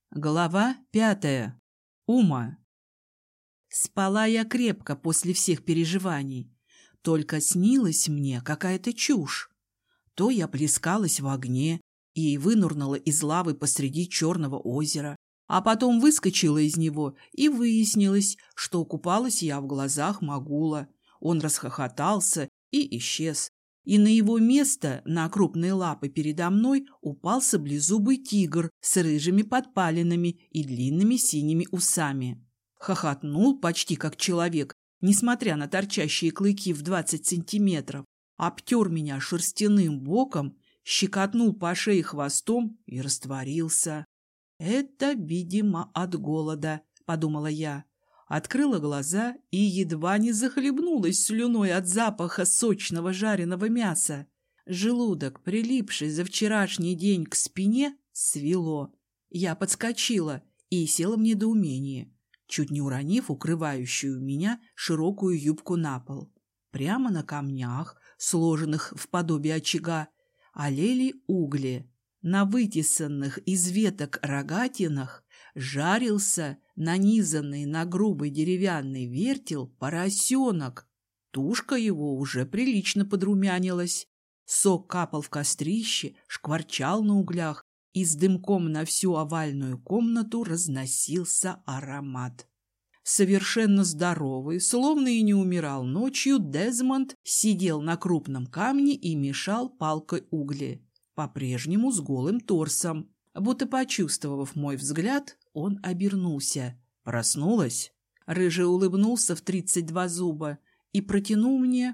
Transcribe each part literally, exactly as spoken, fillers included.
Глава пятая. Ума. Спала я крепко после всех переживаний. Только снилась мне какая-то чушь. То я плескалась в огне и вынырнула из лавы посреди Черного озера, а потом выскочила из него, и выяснилось, что купалась я в глазах Магула. Он расхохотался и исчез. И на его место, на крупные лапы передо мной, упал саблезубый тигр с рыжими подпалинами и длинными синими усами. Хохотнул почти как человек, несмотря на торчащие клыки в двадцать сантиметров, обтер меня шерстяным боком, щекотнул по шее хвостом и растворился. «Это, видимо, от голода», — подумала я. Открыла глаза и едва не захлебнулась слюной от запаха сочного жареного мяса. Желудок, прилипший за вчерашний день к спине, свело. Я подскочила и села в недоумении, чуть не уронив укрывающую меня широкую юбку на пол. Прямо на камнях, сложенных в подобие очага, олели угли. На вытесанных из веток рогатинах жарился нанизанный на грубый деревянный вертел поросенок. Тушка его уже прилично подрумянилась. Сок капал в кострище, шкварчал на углях, и с дымком на всю овальную комнату разносился аромат. Совершенно здоровый, словно и не умирал ночью, Дезмонд сидел на крупном камне и мешал палкой угли, по-прежнему с голым торсом. Будто почувствовав мой взгляд, он обернулся. «Проснулась?» Рыжий улыбнулся в тридцать два зуба и протянул мне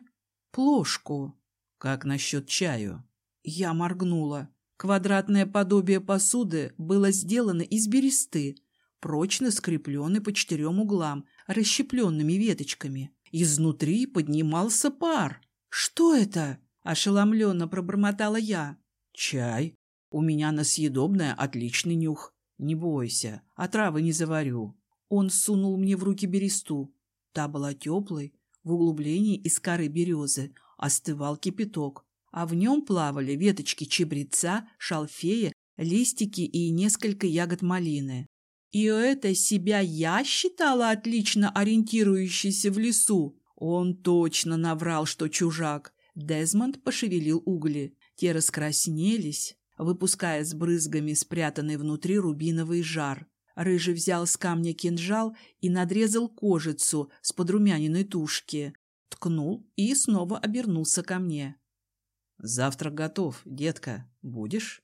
плошку. «Как насчет чаю?» Я моргнула. Квадратное подобие посуды было сделано из бересты, прочно скрепленной по четырем углам, расщепленными веточками. Изнутри поднимался пар. «Что это?» – ошеломленно пробормотала я. «Чай. У меня на съедобное отличный нюх. Не бойся, отравы не заварю». Он сунул мне в руки бересту. Та была теплой. В углублении из коры березы остывал кипяток, а в нем плавали веточки чебреца, шалфея, листики и несколько ягод малины. И это себя я считала отлично ориентирующейся в лесу. Он точно наврал, что чужак. Дезмонд пошевелил угли. Те раскраснелись, выпуская с брызгами спрятанный внутри рубиновый жар. Рыжий взял с камня кинжал и надрезал кожицу с подрумяненной тушки. Ткнул и снова обернулся ко мне. «Завтрак готов, детка. Будешь?»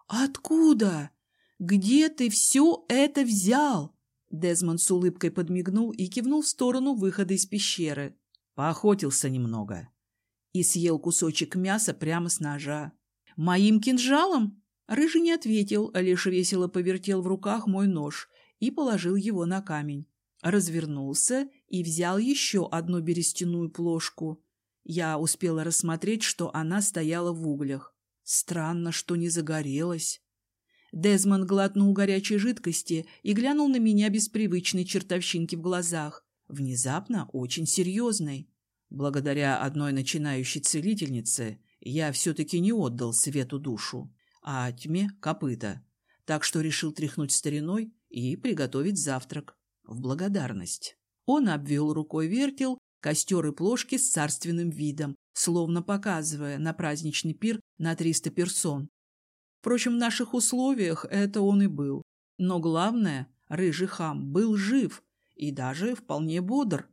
«Откуда? Где ты все это взял?» Дезмонд с улыбкой подмигнул и кивнул в сторону выхода из пещеры. «Поохотился немного». И съел кусочек мяса прямо с ножа. «Моим кинжалом?» Рыжий не ответил, а лишь весело повертел в руках мой нож и положил его на камень. Развернулся и взял еще одну берестяную плошку. Я успела рассмотреть, что она стояла в углях. Странно, что не загорелась. Дезмонд глотнул горячей жидкости и глянул на меня без привычной чертовщинки в глазах. Внезапно очень серьезной. Благодаря одной начинающей целительнице я все-таки не отдал свету душу, а тьме копыта, так что решил тряхнуть стариной и приготовить завтрак в благодарность. Он обвел рукой вертел, костер и плошки с царственным видом, словно показывая на праздничный пир на триста персон. Впрочем, в наших условиях это он и был. Но главное, рыжий хам был жив и даже вполне бодр.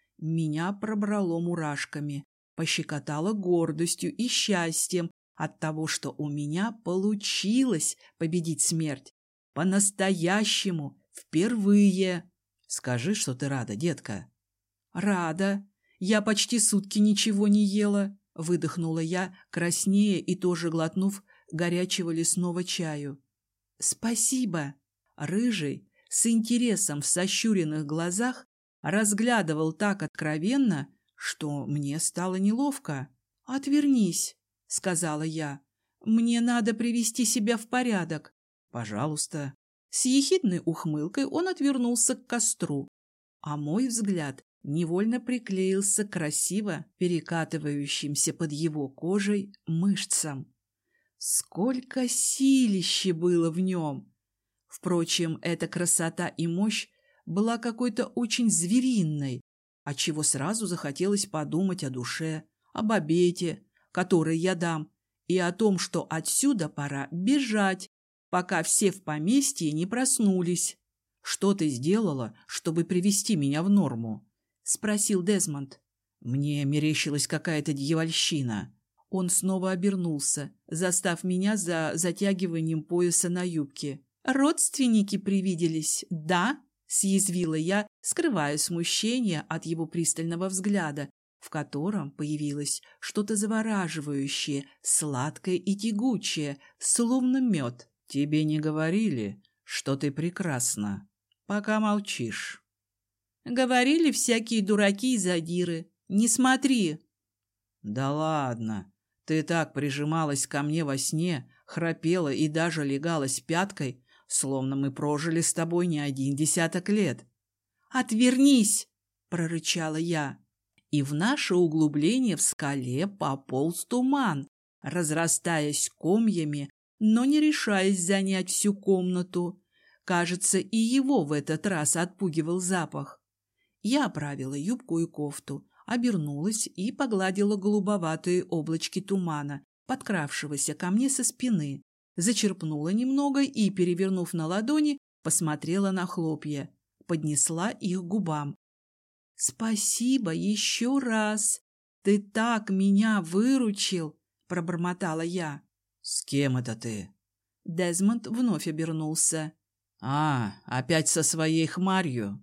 Меня пробрало мурашками, пощекотало гордостью и счастьем от того, что у меня получилось победить смерть. По-настоящему, впервые. Скажи, что ты рада, детка. Рада. Я почти сутки ничего не ела, выдохнула я, краснея и тоже глотнув горячего лесного чаю. Спасибо. Рыжий, с интересом в сощуренных глазах, разглядывал так откровенно, что мне стало неловко. «Отвернись», — сказала я. «Мне надо привести себя в порядок». «Пожалуйста». С ехидной ухмылкой он отвернулся к костру, а мой взгляд невольно приклеился к красиво перекатывающимся под его кожей мышцам. Сколько силища было в нем! Впрочем, эта красота и мощь была какой-то очень звериной, отчего сразу захотелось подумать о душе, об обете, который я дам, и о том, что отсюда пора бежать, пока все в поместье не проснулись. «Что ты сделала, чтобы привести меня в норму?» — спросил Дезмонд. Мне мерещилась какая-то дьявольщина. Он снова обернулся, застав меня за затягиванием пояса на юбке. «Родственники привиделись, да?» — съязвила я, скрывая смущение от его пристального взгляда, в котором появилось что-то завораживающее, сладкое и тягучее, словно мед. «Тебе не говорили, что ты прекрасна? Пока молчишь». «Говорили всякие дураки и задиры. Не смотри». «Да ладно. Ты так прижималась ко мне во сне, храпела и даже легалась пяткой, словно мы прожили с тобой не один десяток лет». «Отвернись!» — прорычала я. И в наше углубление в скале пополз туман, разрастаясь комьями, но не решаясь занять всю комнату. Кажется, и его в этот раз отпугивал запах. Я оправила юбку и кофту, обернулась и погладила голубоватые облачки тумана, подкравшегося ко мне со спины, зачерпнула немного и, перевернув на ладони, посмотрела на хлопья, поднесла их к губам. «Спасибо еще раз! Ты так меня выручил!» — пробормотала я. «С кем это ты?» Дезмонд вновь обернулся. «А, опять со своей хмарью?»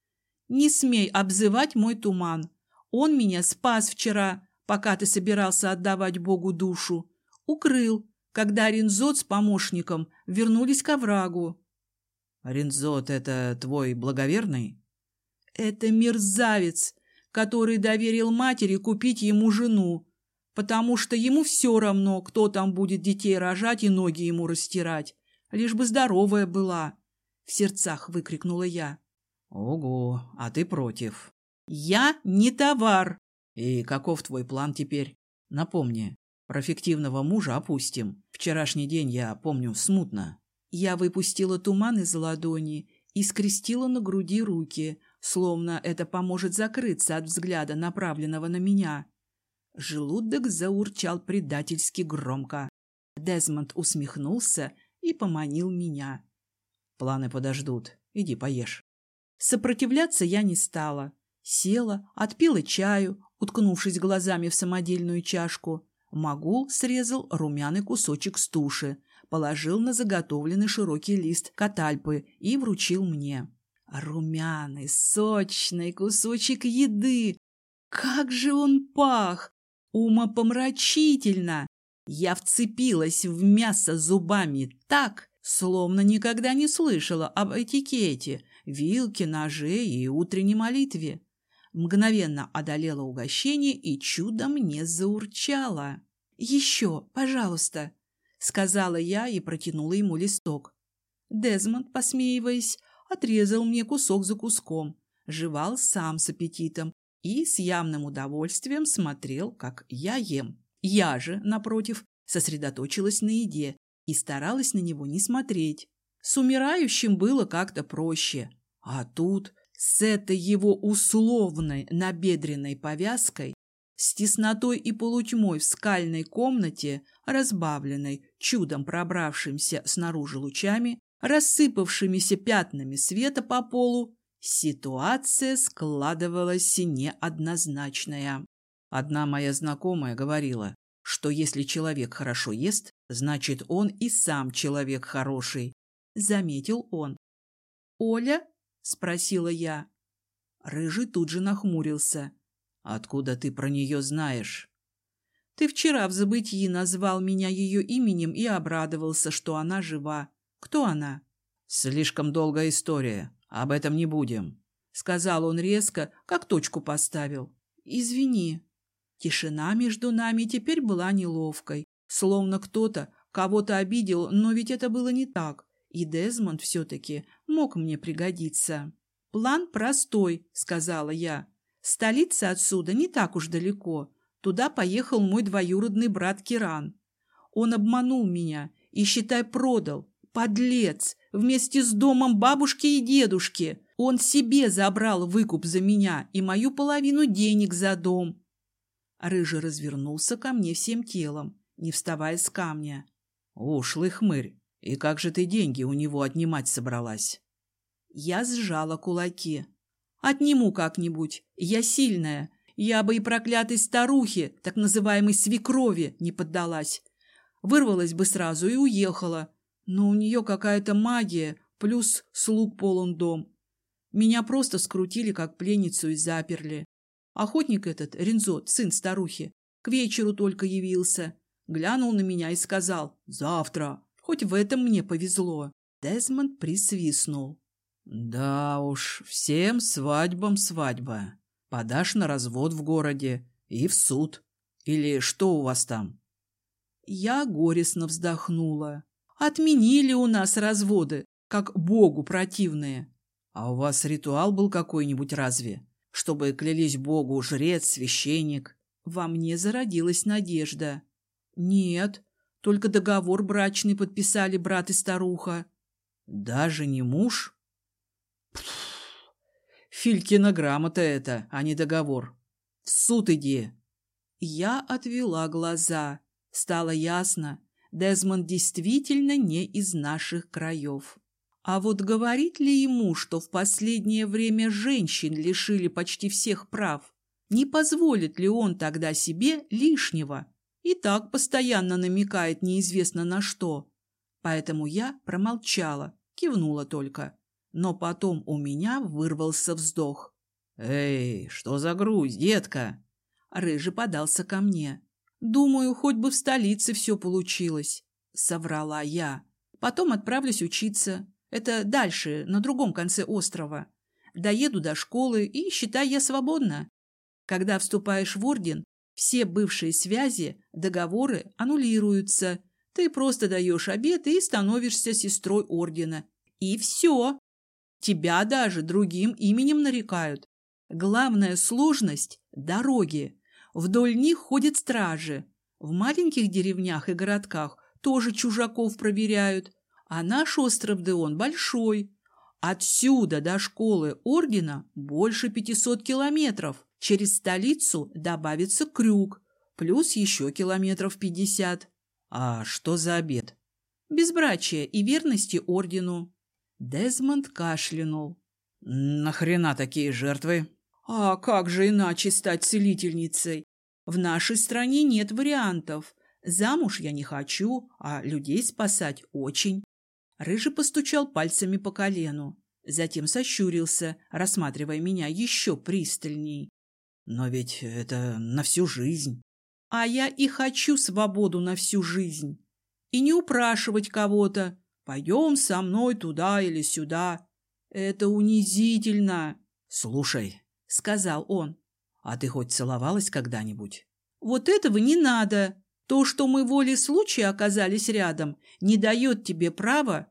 «Не смей обзывать мой туман. Он меня спас вчера, пока ты собирался отдавать Богу душу. Укрыл, когда Ринзот с помощником вернулись к оврагу». «Ринзот — это твой благоверный?» «Это мерзавец, который доверил матери купить ему жену, потому что ему все равно, кто там будет детей рожать и ноги ему растирать, лишь бы здоровая была», — в сердцах выкрикнула я. «Ого, а ты против». «Я не товар». «И каков твой план теперь? Напомни, про фиктивного мужа опустим. Вчерашний день я помню смутно». Я выпустила туман из ладони и скрестила на груди руки, словно это поможет закрыться от взгляда, направленного на меня. Желудок заурчал предательски громко. Дезмонд усмехнулся и поманил меня. «Планы подождут. Иди поешь». Сопротивляться я не стала. Села, отпила чаю, уткнувшись глазами в самодельную чашку. Магул срезал румяный кусочек с туши, положил на заготовленный широкий лист катальпы и вручил мне. Румяный, сочный кусочек еды! Как же он пах! Умопомрачительно! Я вцепилась в мясо зубами так, словно никогда не слышала об этикете, вилке, ноже и утренней молитве. Мгновенно одолела угощение и чудом не заурчала. «Еще, пожалуйста», — сказала я и протянула ему листок. Дезмонд, посмеиваясь, отрезал мне кусок за куском, жевал сам с аппетитом и с явным удовольствием смотрел, как я ем. Я же, напротив, сосредоточилась на еде и старалась на него не смотреть. С умирающим было как-то проще, а тут с этой его условной набедренной повязкой, с теснотой и полутьмой в скальной комнате, разбавленной чудом пробравшимся снаружи лучами, рассыпавшимися пятнами света по полу, ситуация складывалась неоднозначная. Одна моя знакомая говорила, что если человек хорошо ест, значит, он и сам человек хороший, — заметил он. «Оля?» — спросила я. Рыжий тут же нахмурился. «Откуда ты про нее знаешь?» «Ты вчера в забытьи назвал меня ее именем и обрадовался, что она жива. Кто она?» «Слишком долгая история. Об этом не будем», — сказал он резко, как точку поставил. «Извини». Тишина между нами теперь была неловкой, словно кто-то кого-то обидел, но ведь это было не так, и Дезмонд все-таки мог мне пригодиться. «План простой», — сказала я. «Столица отсюда не так уж далеко. Туда поехал мой двоюродный брат Киран. Он обманул меня и, считай, продал, Подлец! Вместе с домом бабушки и дедушки. Он себе забрал выкуп за меня и мою половину денег за дом. Рыжий развернулся ко мне всем телом, не вставая с камня. Ушлый хмырь. И как же ты деньги у него отнимать собралась? Я сжала кулаки. Отниму как-нибудь. Я сильная. Я бы и проклятой старухе, так называемой свекрови, не поддалась. Вырвалась бы сразу и уехала. Но у нее какая-то магия, плюс слуг полон дом. Меня просто скрутили, как пленницу, и заперли. Охотник этот, Рензот, сын старухи, к вечеру только явился. Глянул на меня и сказал: «Завтра». Хоть в этом мне повезло. Дезмонд присвистнул. «Да уж, всем свадьбам свадьба. Подашь на развод в городе и в суд. Или что у вас там?» Я горестно вздохнула. Отменили у нас разводы, как богу противные. А у вас ритуал был какой-нибудь разве? Чтобы клялись богу жрец, священник? Во мне зародилась надежда. Нет, только договор брачный подписали брат и старуха. Даже не муж? Филькина грамота это, а не договор. В суд иди. Я отвела глаза. Стало ясно, Дезмонд действительно не из наших краев. А вот говорит ли ему, что в последнее время женщин лишили почти всех прав? Не позволит ли он тогда себе лишнего? И так постоянно намекает неизвестно на что. Поэтому я промолчала, кивнула только. Но потом у меня вырвался вздох. «Эй, что за грусть, детка?» Рыжий подался ко мне. «Думаю, хоть бы в столице все получилось», — соврала я. «Потом отправлюсь учиться. Это дальше, на другом конце острова. Доеду до школы и, считай, я свободна. Когда вступаешь в орден, все бывшие связи, договоры аннулируются. Ты просто даешь обет и становишься сестрой ордена. И все. Тебя даже другим именем нарекают. Главная сложность – дороги. Вдоль них ходят стражи. В маленьких деревнях и городках тоже чужаков проверяют. А наш остров Деон большой. Отсюда до школы ордена больше пятисот километров. Через столицу добавится крюк, плюс еще километров пятьдесят. А что за обет? Безбрачие и верности ордену. Дезмонд кашлянул. Нахрена такие жертвы? А как же иначе стать целительницей? В нашей стране нет вариантов. Замуж я не хочу, а людей спасать очень. Рыжий постучал пальцами по колену, затем сощурился, рассматривая меня еще пристальней. Но ведь это на всю жизнь. А я и хочу свободу на всю жизнь. И не упрашивать кого-то. Пойдем со мной туда или сюда. Это унизительно. Слушай, — сказал он, — а ты хоть целовалась когда-нибудь? Вот этого не надо. То, что мы волей случая оказались рядом, не дает тебе права.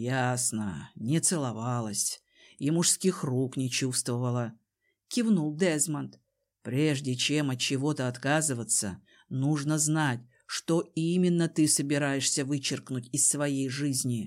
Ясно, не целовалась. И мужских рук не чувствовала. Кивнул Дезмонд. Прежде чем от чего-то отказываться, нужно знать, что именно ты собираешься вычеркнуть из своей жизни.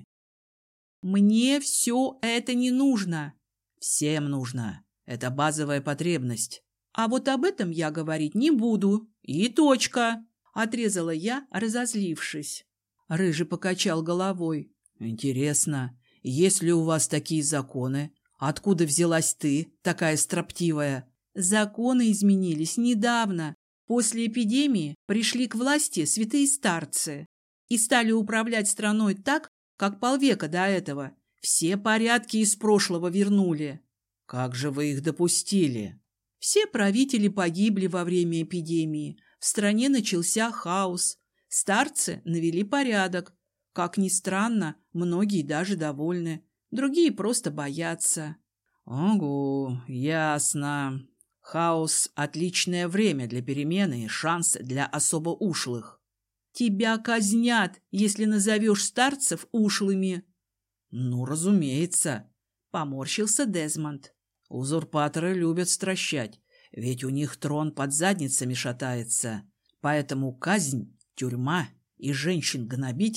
Мне все это не нужно. Всем нужно. Это базовая потребность. А вот об этом я говорить не буду. И точка. Отрезала я, разозлившись. Рыжий покачал головой. Интересно, есть ли у вас такие законы? Откуда взялась ты, такая строптивая? Законы изменились недавно. После эпидемии пришли к власти святые старцы и стали управлять страной так, как полвека до этого. Все порядки из прошлого вернули. Как же вы их допустили? Все правители погибли во время эпидемии. В стране начался хаос. Старцы навели порядок. Как ни странно, многие даже довольны. Другие просто боятся. Ого, ясно. Хаос – отличное время для перемены и шанс для особо ушлых. Тебя казнят, если назовешь старцев ушлыми. Ну, разумеется, поморщился Дезмонд. Узурпаторы любят стращать, ведь у них трон под задницами шатается. Поэтому казнь, тюрьма и женщин гнобить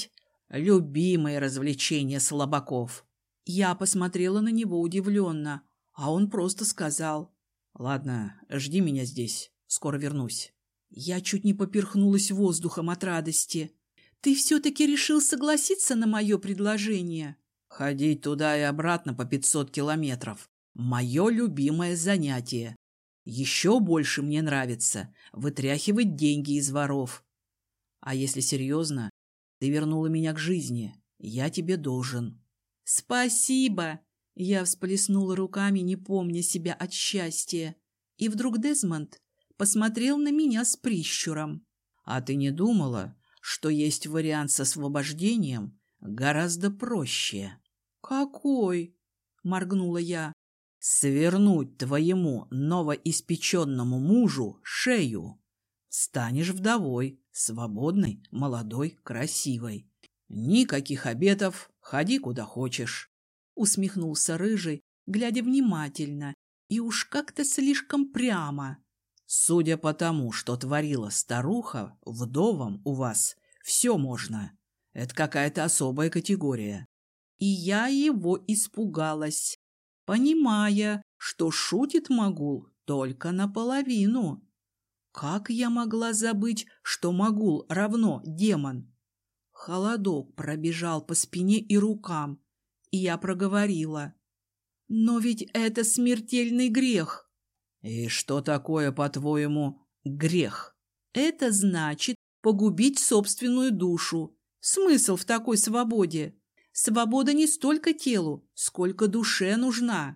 Любимое развлечение слабаков. Я посмотрела на него удивленно, а он просто сказал: «Ладно, жди меня здесь, скоро вернусь». Я чуть не поперхнулась воздухом от радости. «Ты все-таки решил согласиться на мое предложение?» «Ходить туда и обратно по пятьсот километров. Мое любимое занятие. Еще больше мне нравится вытряхивать деньги из воров. А если серьезно, ты вернула меня к жизни. Я тебе должен». «Спасибо!» Я всплеснула руками, не помня себя от счастья. И вдруг Дезмонд посмотрел на меня с прищуром. «А ты не думала, что есть вариант с освобождением гораздо проще?» «Какой?» — моргнула я. «Свернуть твоему новоиспеченному мужу шею. Станешь вдовой, свободной, молодой, красивой. Никаких обетов, ходи куда хочешь». Усмехнулся Рыжий, глядя внимательно и уж как-то слишком прямо. «Судя по тому, что творила старуха, вдовам у вас все можно. Это какая-то особая категория». И я его испугалась, понимая, что шутит Магул только наполовину. Как я могла забыть, что Магул равно демон? Холодок пробежал по спине и рукам, и я проговорила: «Но ведь это смертельный грех». «И что такое, по-твоему, грех?» «Это значит погубить собственную душу. Смысл в такой свободе? Свобода не столько телу, сколько душе нужна».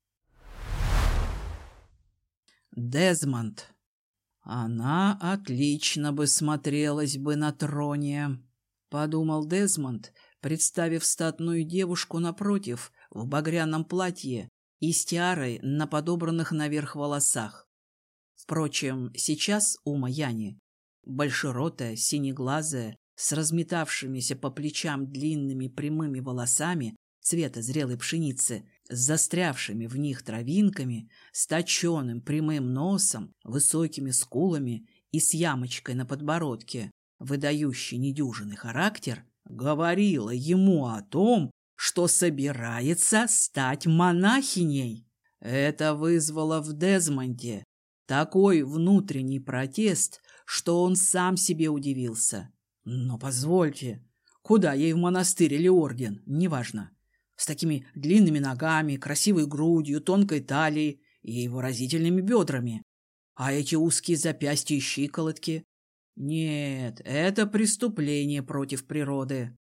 Дезмонд. Она отлично бы смотрелась бы на троне, подумал Дезмонд, представив статную девушку напротив в багряном платье и с тиарой на подобранных наверх волосах. Впрочем, сейчас Ума Яни, большеротая, синеглазая, с разметавшимися по плечам длинными прямыми волосами цвета зрелой пшеницы, с застрявшими в них травинками, с точеным прямым носом, высокими скулами и с ямочкой на подбородке, выдающей недюжинный характер, говорила ему о том, что собирается стать монахиней. Это вызвало в Дезмонде такой внутренний протест, что он сам себе удивился. Но позвольте, куда ей в монастырь или орден, неважно. С такими длинными ногами, красивой грудью, тонкой талией и выразительными бедрами. А эти узкие запястья и щиколотки? Нет, это преступление против природы.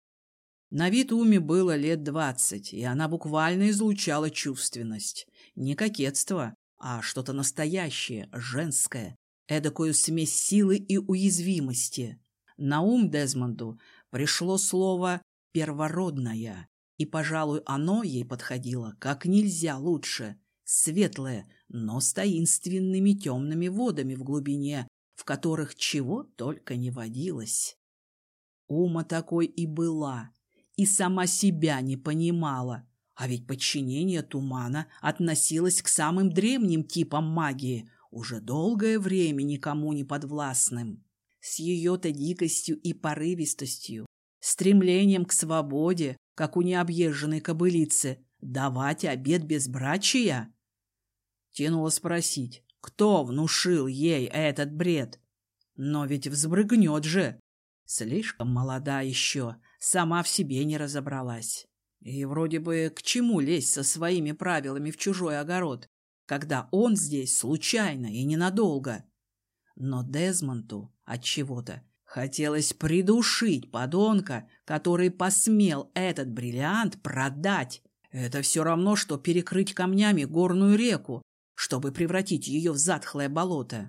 На вид Уме было лет двадцать, и она буквально излучала чувственность. Не кокетство, а что-то настоящее, женское, эдакую смесь силы и уязвимости. На ум Дезмонду пришло слово «первородная», и, пожалуй, оно ей подходило как нельзя лучше, светлое, но с таинственными темными водами в глубине, в которых чего только не водилось. Ума такой и была, и сама себя не понимала, а ведь подчинение тумана относилось к самым древним типам магии, уже долгое время никому не подвластным. С ее-то дикостью и порывистостью, стремлением к свободе, как у необъезженной кобылицы, давать обет безбрачия? Тянуло спросить, кто внушил ей этот бред? Но ведь взбрыгнет же. Слишком молода еще, сама в себе не разобралась. И вроде бы к чему лезть со своими правилами в чужой огород, когда он здесь случайно и ненадолго? Но Дезмонду отчего-то хотелось придушить подонка, который посмел этот бриллиант продать. Это все равно, что перекрыть камнями горную реку, чтобы превратить ее в затхлое болото.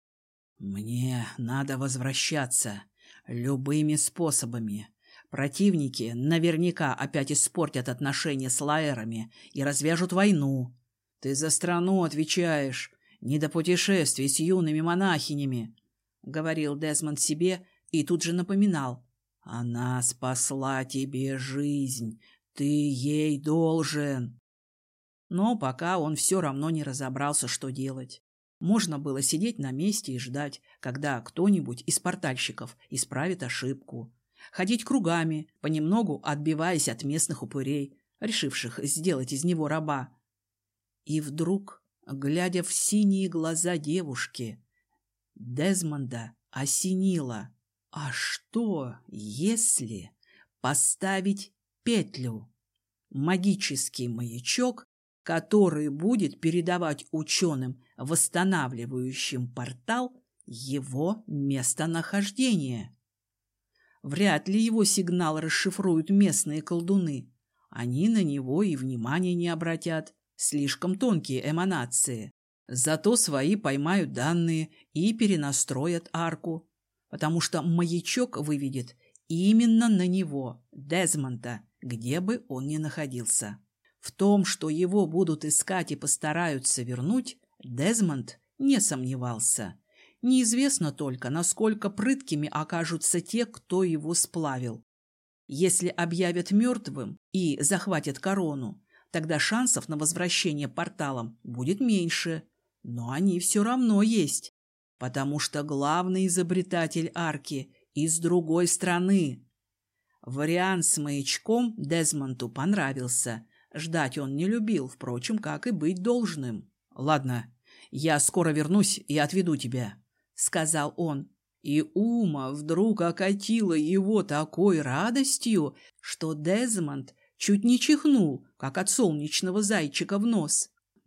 Мне надо возвращаться любыми способами. Противники наверняка опять испортят отношения с лаэрами и развяжут войну. Ты за страну отвечаешь, не до путешествий с юными монахинями, — говорил Дезмонд себе и тут же напоминал. Она спасла тебе жизнь, ты ей должен. Но пока он все равно не разобрался, что делать. Можно было сидеть на месте и ждать, когда кто-нибудь из портальщиков исправит ошибку. ходить кругами, понемногу отбиваясь от местных упырей, решивших сделать из него раба. И вдруг, глядя в синие глаза девушки, Дезмонда осенило. А что, если поставить петлю, магический маячок, который будет передавать ученым, восстанавливающим портал, его местонахождение? Вряд ли его сигнал расшифруют местные колдуны. Они на него и внимания не обратят. Слишком тонкие эманации. Зато свои поймают данные и перенастроят арку, потому что маячок выведет именно на него, Дезмонда, где бы он ни находился. В том, что его будут искать и постараются вернуть, Дезмонд не сомневался. Неизвестно только, насколько прыткими окажутся те, кто его сплавил. Если объявят мертвым и захватят корону, тогда шансов на возвращение порталом будет меньше. Но они все равно есть, потому что главный изобретатель арки из другой страны. Вариант с маячком Дезмонду понравился. Ждать он не любил, впрочем, как и быть должным. «Ладно, я скоро вернусь и отведу тебя», — сказал он. И Ума вдруг окатила его такой радостью, что Дезмонд чуть не чихнул, как от солнечного зайчика в нос.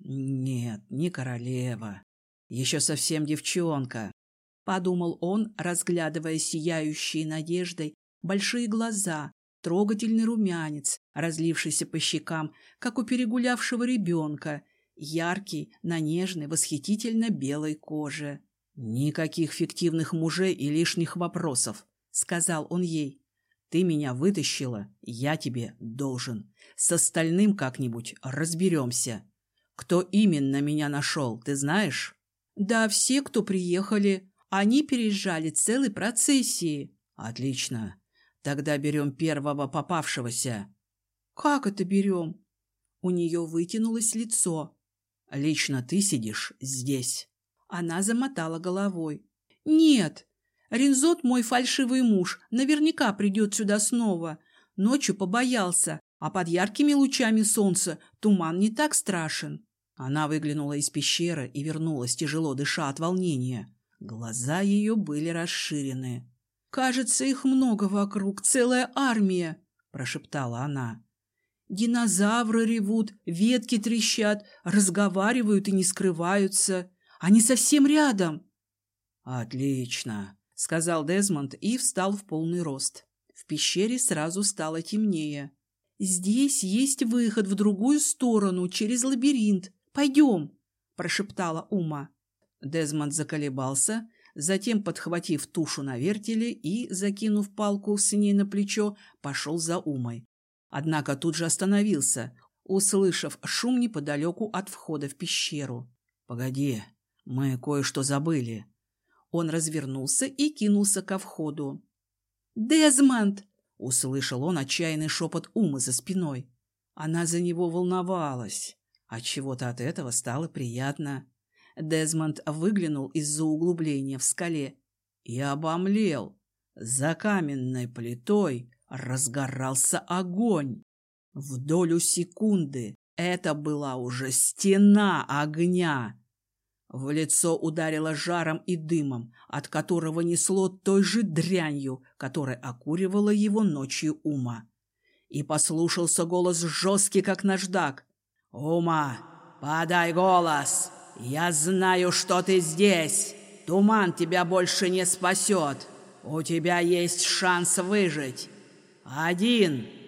«Нет, не королева. Еще совсем девчонка», — подумал он, разглядывая сияющие надеждой большие глаза, трогательный румянец, разлившийся по щекам, как у перегулявшего ребенка, яркий на нежной, восхитительно белой коже. «Никаких фиктивных мужей и лишних вопросов», — сказал он ей. «Ты меня вытащила, я тебе должен. С остальным как-нибудь разберемся. Кто именно меня нашел, ты знаешь?» «Да, все, кто приехали. Они переезжали целой процессией». «Отлично. Тогда берем первого попавшегося». «Как это берем?» У нее вытянулось лицо. «Лично ты сидишь здесь». Она замотала головой. «Нет, Рензот мой фальшивый муж, наверняка придет сюда снова. Ночью побоялся, а под яркими лучами солнца туман не так страшен». Она выглянула из пещеры и вернулась, тяжело дыша от волнения. Глаза ее были расширены. «Кажется, их много вокруг, целая армия», – прошептала она. «Динозавры ревут, ветки трещат, разговаривают и не скрываются. Они совсем рядом». «Отлично», — сказал Дезмонд и встал в полный рост. В пещере сразу стало темнее. «Здесь есть выход в другую сторону, через лабиринт. Пойдем», — прошептала Ума. Дезмонд заколебался, затем, подхватив тушу на вертеле и, закинув палку с ней на плечо, пошел за Умой. Однако тут же остановился, услышав шум неподалеку от входа в пещеру. «Погоди, мы кое-что забыли». Он развернулся и кинулся ко входу. «Дезмонд!» — услышал он отчаянный шепот Умы за спиной. Она за него волновалась. Отчего-то от этого стало приятно. Дезмонд выглянул из-за углубления в скале и обомлел. За каменной плитой разгорался огонь. В долю секунды это была уже стена огня. В лицо ударило жаром и дымом, от которого несло той же дрянью, которая окуривала его ночью Ума. И послушался голос жесткий, как наждак. «Ума, подай голос! Я знаю, что ты здесь! Туман тебя больше не спасет! У тебя есть шанс выжить! Один